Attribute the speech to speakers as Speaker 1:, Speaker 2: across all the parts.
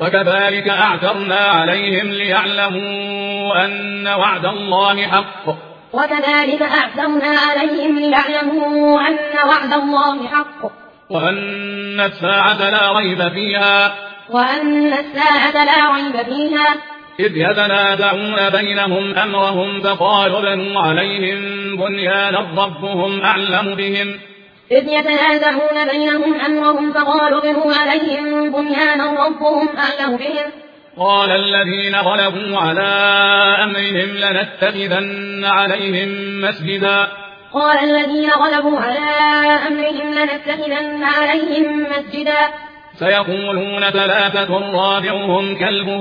Speaker 1: وكذلك أعثرنا عليهم ليعلموا أن وعد الله حق
Speaker 2: وكذلك أعثرنا عليهم ليعلموا أن وعد الله حق
Speaker 1: وأن الساعة لا ريب فيها إذ يتنازعون بينهم أمرهم فقالوا ابنوا عليهم بنيانا ربهم أعلم بهم قال الذين غلبوا على أمرهم لنتخذن عليهم مسجدا سيقولون ثلاثة رابعهم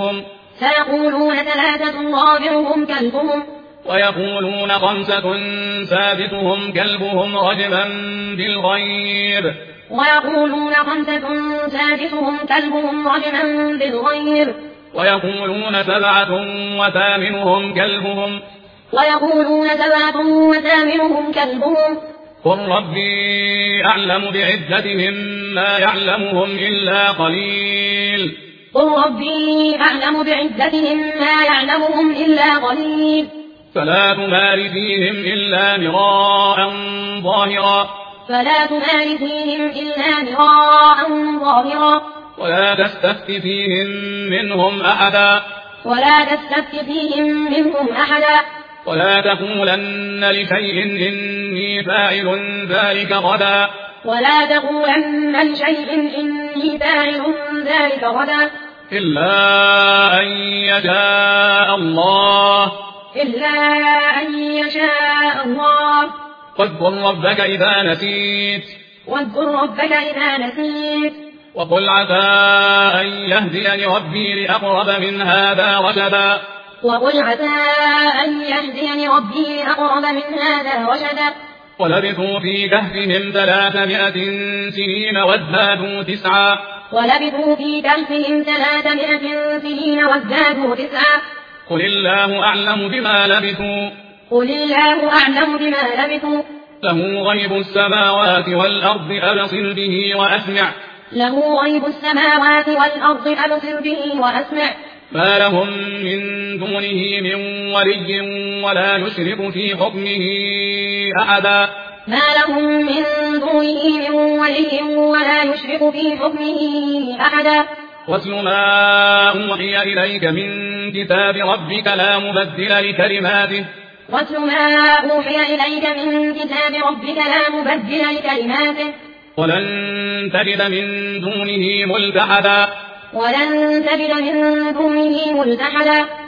Speaker 1: كلبهم ويقولون خمسة سادسهم كلبهم رجما بالغيب ويقولون سبعة وثامنهم كلبهم قل ربي أعلم بعدتهم ما يعلمهم إلا قليل فلا تمار فيهم إلا مراء ظاهرا ولا تستفت فيهم منهم أحدا ولا تقولن لشيء إني فاعل ذلك غدا إلا أن يشاء الله واذكر ربك إذا نسيت وقل عسى أن يهديني ربي لأقرب من هذا رشدا ولبثوا في كهفهم 300 سنين وازدادوا 9 قل الله أعلم بما لبثوا له غيب السماوات والأرض أبصر به وأسمع ما لهم من دونه من ولي ولا يشرك في حكمه أحدا واتل ما أوحي إليك من كتاب ربك لا مبدل لكلماته ولن تجد من دونه ملتحدا